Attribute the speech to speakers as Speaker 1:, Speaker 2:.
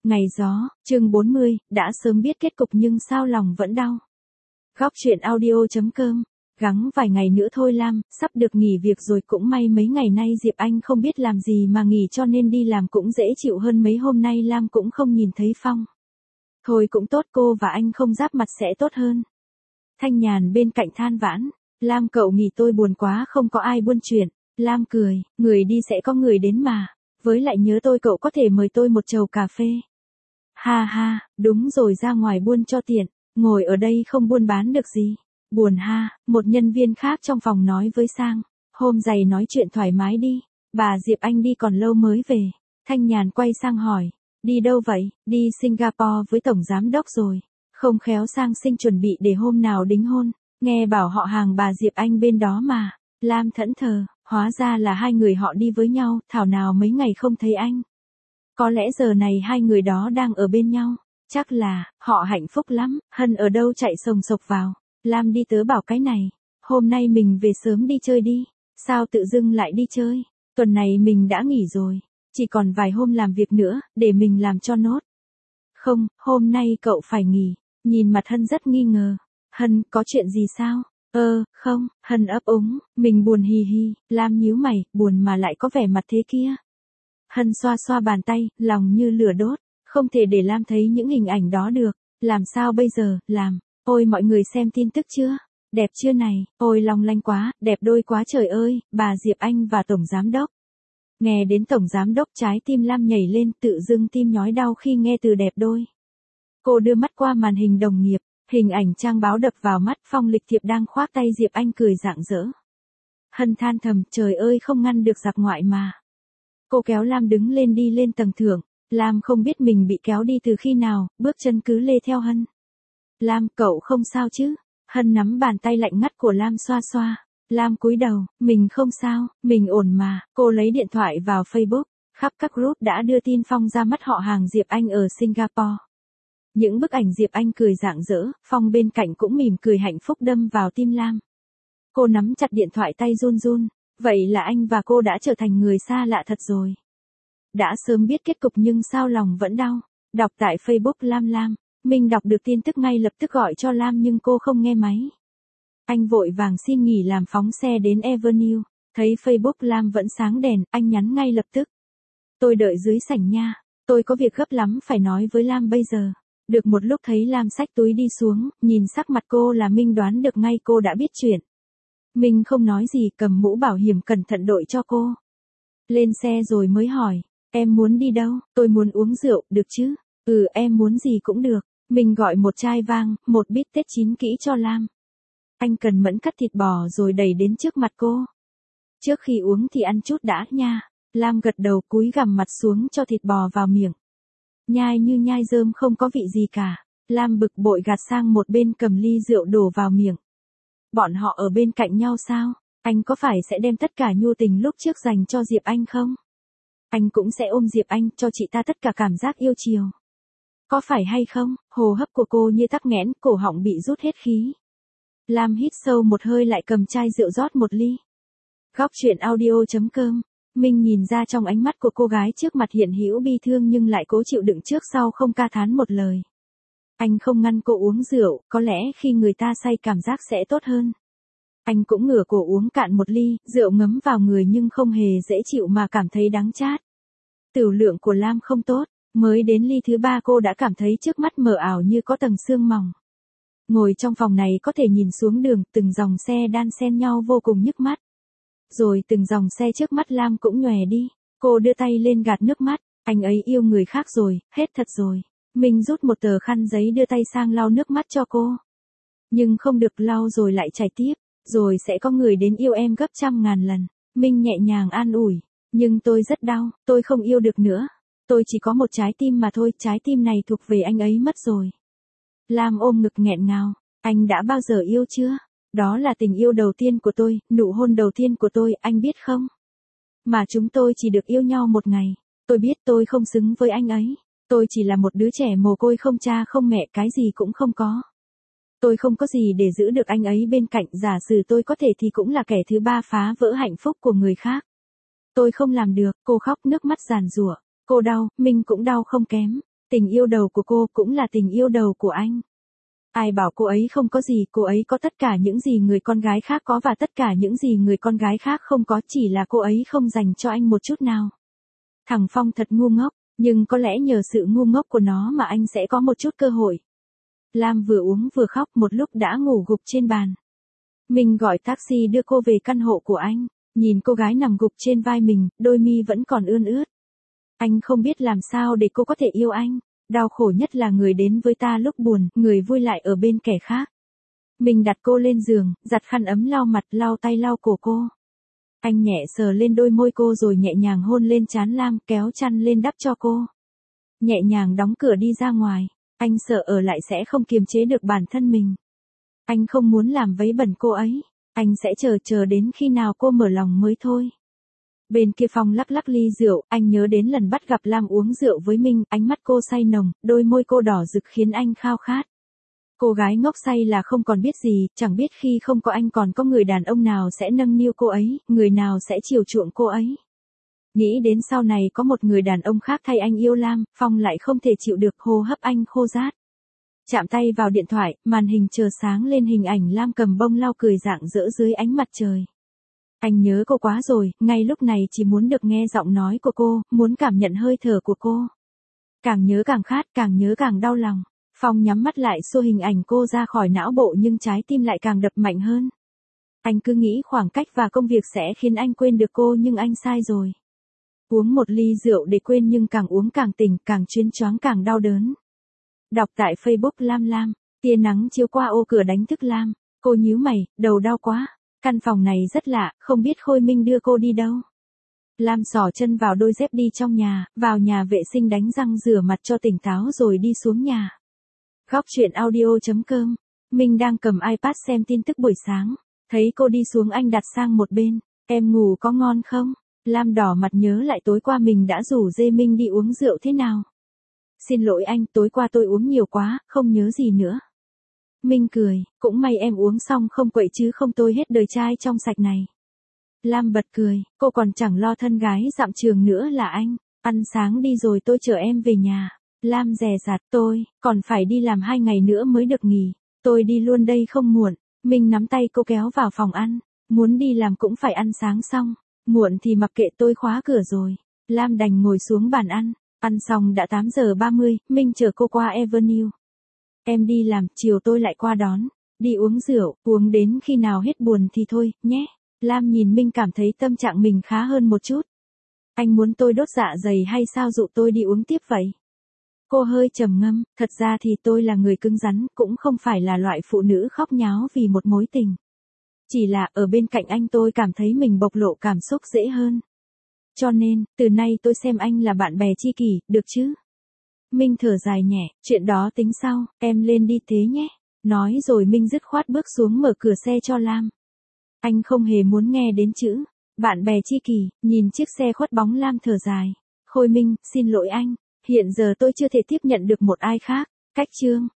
Speaker 1: Ngày gió, chương 40, đã sớm biết kết cục nhưng sao lòng vẫn đau. Góc truyện audio.com, gắng vài ngày nữa thôi Lam, sắp được nghỉ việc rồi, cũng may mấy ngày nay Diệp Anh không biết làm gì mà nghỉ cho nên đi làm cũng dễ chịu hơn, mấy hôm nay Lam cũng không nhìn thấy Phong. Thôi cũng tốt, cô và anh không giáp mặt sẽ tốt hơn. Thanh Nhàn bên cạnh than vãn, Lam cậu nghỉ tôi buồn quá, không có ai buôn chuyện. Lam cười, người đi sẽ có người đến mà. Với lại nhớ tôi, cậu có thể mời tôi một chầu cà phê. Ha ha, đúng rồi, ra ngoài buôn cho tiện, ngồi ở đây không buôn bán được gì. Buồn ha, một nhân viên khác trong phòng nói với Sang. Hôm dày nói chuyện thoải mái đi, bà Diệp Anh đi còn lâu mới về. Thanh Nhàn quay sang hỏi, đi đâu vậy? Đi Singapore với tổng giám đốc rồi. Không khéo Sang Sinh chuẩn bị để hôm nào đính hôn, nghe bảo họ hàng bà Diệp Anh bên đó mà. Lam thẫn thờ, hóa ra là hai người họ đi với nhau, thảo nào mấy ngày không thấy anh. Có lẽ giờ này hai người đó đang ở bên nhau, chắc là, họ hạnh phúc lắm. Hân ở đâu chạy sồng sộc vào, Lam đi, tớ bảo cái này, hôm nay mình về sớm đi chơi đi. Sao tự dưng lại đi chơi, tuần này mình đã nghỉ rồi, chỉ còn vài hôm làm việc nữa, để mình làm cho nốt. Không, hôm nay cậu phải nghỉ. Nhìn mặt Hân rất nghi ngờ. Hân, có chuyện gì sao? Không, Hân ấp úng, mình buồn hì hì. Lam nhíu mày, buồn mà lại có vẻ mặt thế kia. Hân xoa xoa bàn tay, lòng như lửa đốt, không thể để Lam thấy những hình ảnh đó được. Làm sao bây giờ, làm, ôi mọi người xem tin tức chưa? Đẹp chưa này, ôi long lanh quá, đẹp đôi quá trời ơi, bà Diệp Anh và tổng giám đốc. Nghe đến tổng giám đốc, trái tim Lam nhảy lên, tự dưng tim nhói đau khi nghe từ đẹp đôi. Cô đưa mắt qua màn hình đồng nghiệp, hình ảnh trang báo đập vào mắt, Phong Lịch Thiệp đang khoác tay Diệp Anh cười rạng rỡ. Hân than thầm, trời ơi không ngăn được giặc ngoại mà. Cô kéo Lam đứng lên đi lên tầng thượng, Lam không biết mình bị kéo đi từ khi nào, bước chân cứ lê theo Hân. Lam, cậu không sao chứ? Hân nắm bàn tay lạnh ngắt của Lam xoa xoa. Lam cúi đầu, mình không sao, mình ổn mà. Cô lấy điện thoại vào Facebook, khắp các group đã đưa tin Phong ra mắt họ hàng Diệp Anh ở Singapore. Những bức ảnh Diệp Anh cười rạng rỡ, Phong bên cạnh cũng mỉm cười hạnh phúc đâm vào tim Lam. Cô nắm chặt điện thoại, tay run run, vậy là anh và cô đã trở thành người xa lạ thật rồi. Đã sớm biết kết cục nhưng sao lòng vẫn đau. Đọc tại Facebook Lam, mình đọc được tin tức ngay lập tức gọi cho Lam nhưng cô không nghe máy. Anh vội vàng xin nghỉ làm, phóng xe đến Avenue, thấy Facebook Lam vẫn sáng đèn, anh nhắn ngay lập tức. Tôi đợi dưới sảnh nha, tôi có việc gấp lắm phải nói với Lam bây giờ. Được một lúc thấy Lam xách túi đi xuống, nhìn sắc mặt cô là Minh đoán được ngay cô đã biết chuyện. Minh không nói gì, cầm mũ bảo hiểm cẩn thận đội cho cô. Lên xe rồi mới hỏi, em muốn đi đâu? Tôi muốn uống rượu, được chứ? Em muốn gì cũng được. Mình gọi một chai vang, một bít tết chín kỹ cho Lam. Anh cần mẫn cắt thịt bò rồi đẩy đến trước mặt cô. Trước khi uống thì ăn chút đã nha. Lam gật đầu, cúi gằm mặt xuống cho thịt bò vào miệng. Nhai như nhai rơm, không có vị gì cả. Lam bực bội gạt sang một bên, cầm ly rượu đổ vào miệng. Bọn họ ở bên cạnh nhau sao? Anh có phải sẽ đem tất cả nhu tình lúc trước dành cho Diệp Anh không? Anh cũng sẽ ôm Diệp Anh, cho chị ta tất cả cảm giác yêu chiều. Có phải hay không? Hô hấp của cô như tắc nghẽn, cổ họng bị rút hết khí. Lam hít sâu một hơi, lại cầm chai rượu rót một ly. Góc truyện audio.com. Minh nhìn ra trong ánh mắt của cô gái trước mặt hiện hữu bi thương nhưng lại cố chịu đựng trước sau không ca thán một lời. Anh không ngăn cô uống rượu, có lẽ khi người ta say cảm giác sẽ tốt hơn. Anh cũng ngửa cổ uống cạn một ly, rượu ngấm vào người nhưng không hề dễ chịu mà cảm thấy đắng chát. Tửu lượng của Lam không tốt, mới đến ly thứ 3 cô đã cảm thấy trước mắt mờ ảo như có tầng sương mỏng. Ngồi trong phòng này có thể nhìn xuống đường, từng dòng xe đan xen nhau vô cùng nhức mắt. Rồi từng dòng xe trước mắt Lam cũng nhòe đi, cô đưa tay lên gạt nước mắt, anh ấy yêu người khác rồi, hết thật rồi. Mình rút một tờ khăn giấy đưa tay sang lau nước mắt cho cô. Nhưng không được, lau rồi lại chảy tiếp, rồi sẽ có người đến yêu em gấp trăm ngàn lần. Minh nhẹ nhàng an ủi, nhưng tôi rất đau, tôi không yêu được nữa. Tôi chỉ có một trái tim mà thôi, trái tim này thuộc về anh ấy mất rồi. Lam ôm ngực nghẹn ngào, anh đã bao giờ yêu chưa? Đó là tình yêu đầu tiên của tôi, nụ hôn đầu tiên của tôi, anh biết không? Mà chúng tôi chỉ được yêu nhau một ngày. Tôi biết tôi không xứng với anh ấy. Tôi chỉ là một đứa trẻ mồ côi, không cha không mẹ, cái gì cũng không có. Tôi không có gì để giữ được anh ấy bên cạnh, giả sử tôi có thể thì cũng là kẻ thứ ba phá vỡ hạnh phúc của người khác. Tôi không làm được, cô khóc nước mắt giàn giụa. Cô đau, mình cũng đau không kém. Tình yêu đầu của cô cũng là tình yêu đầu của anh. Ai bảo cô ấy không có gì, cô ấy có tất cả những gì người con gái khác có và tất cả những gì người con gái khác không có, chỉ là cô ấy không dành cho anh một chút nào. Thằng Phong thật ngu ngốc, nhưng có lẽ nhờ sự ngu ngốc của nó mà anh sẽ có một chút cơ hội. Lam vừa uống vừa khóc, một lúc đã ngủ gục trên bàn. Mình gọi taxi đưa cô về căn hộ của anh, nhìn cô gái nằm gục trên vai mình, đôi mi vẫn còn ươn ướt. Anh không biết làm sao để cô có thể yêu anh. Đau khổ nhất là người đến với ta lúc buồn, người vui lại ở bên kẻ khác. Mình đặt cô lên giường, giặt khăn ấm lau mặt, lau tay lau cổ cô. Anh nhẹ sờ lên đôi môi cô rồi nhẹ nhàng hôn lên trán Lam, kéo chăn lên đắp cho cô. Nhẹ nhàng đóng cửa đi ra ngoài. Anh sợ ở lại sẽ không kiềm chế được bản thân mình. Anh không muốn làm vấy bẩn cô ấy. Anh sẽ chờ đến khi nào cô mở lòng mới thôi. Bên kia Phong lắc lắc ly rượu, anh nhớ đến lần bắt gặp Lam uống rượu với Minh, ánh mắt cô say nồng, đôi môi cô đỏ rực khiến anh khao khát. Cô gái ngốc say là không còn biết gì, chẳng biết khi không có anh còn có người đàn ông nào sẽ nâng niu cô ấy, người nào sẽ chiều chuộng cô ấy. Nghĩ đến sau này có một người đàn ông khác thay anh yêu Lam, Phong lại không thể chịu được, hô hấp anh khô rát. Chạm tay vào điện thoại, màn hình chợt sáng lên hình ảnh Lam cầm bông lau cười rạng rỡ dưới ánh mặt trời. Anh nhớ cô quá rồi, ngay lúc này chỉ muốn được nghe giọng nói của cô, muốn cảm nhận hơi thở của cô. Càng nhớ càng khát, càng nhớ càng đau lòng. Phong nhắm mắt lại xua hình ảnh cô ra khỏi não bộ nhưng trái tim lại càng đập mạnh hơn. Anh cứ nghĩ khoảng cách và công việc sẽ khiến anh quên được cô nhưng anh sai rồi. Uống một ly rượu để quên nhưng càng uống càng tỉnh, càng chuyến choáng càng đau đớn. Đọc tại Facebook Lam, tia nắng chiếu qua ô cửa đánh thức Lam. Cô nhíu mày, đầu đau quá. Căn phòng này rất lạ, không biết Khôi Minh đưa cô đi đâu. Lam xỏ chân vào đôi dép đi trong nhà, vào nhà vệ sinh đánh răng rửa mặt cho tỉnh táo rồi đi xuống nhà. Góc truyện audio.com. Minh đang cầm iPad xem tin tức buổi sáng. Thấy cô đi xuống anh đặt sang một bên. Em ngủ có ngon không? Lam đỏ mặt nhớ lại tối qua mình đã rủ dê Minh đi uống rượu thế nào. Xin lỗi anh, tối qua tôi uống nhiều quá, không nhớ gì nữa. Minh cười, cũng may em uống xong không quậy chứ không tôi hết đời trai trong sạch này. Lam bật cười, cô còn chẳng lo thân gái dặm trường nữa là anh. Ăn sáng đi rồi tôi chở em về nhà. Lam dè dặt, tôi còn phải đi làm 2 ngày nữa mới được nghỉ. Tôi đi luôn đây không muộn. Minh nắm tay cô kéo vào phòng ăn. Muốn đi làm cũng phải ăn sáng xong. Muộn thì mặc kệ tôi khóa cửa rồi. Lam đành ngồi xuống bàn ăn. Ăn xong đã 8 giờ 30, Minh chở cô qua Avenue. Em đi làm, chiều tôi lại qua đón. Đi uống rượu, uống đến khi nào hết buồn thì thôi, nhé. Lam nhìn Minh cảm thấy tâm trạng mình khá hơn một chút. Anh muốn tôi đốt dạ dày hay sao dụ tôi đi uống tiếp vậy? Cô hơi trầm ngâm, thật ra thì tôi là người cứng rắn, cũng không phải là loại phụ nữ khóc nháo vì một mối tình. Chỉ là ở bên cạnh anh tôi cảm thấy mình bộc lộ cảm xúc dễ hơn. Cho nên, từ nay tôi xem anh là bạn bè tri kỷ, được chứ? Minh thở dài nhẹ, chuyện đó tính sau, em lên đi thế nhé. Nói rồi Minh dứt khoát bước xuống mở cửa xe cho Lam. Anh không hề muốn nghe đến chữ bạn bè tri kỷ, nhìn chiếc xe khuất bóng Lam thở dài. Khôi Minh, xin lỗi anh, hiện giờ tôi chưa thể tiếp nhận được một ai khác. Cách chương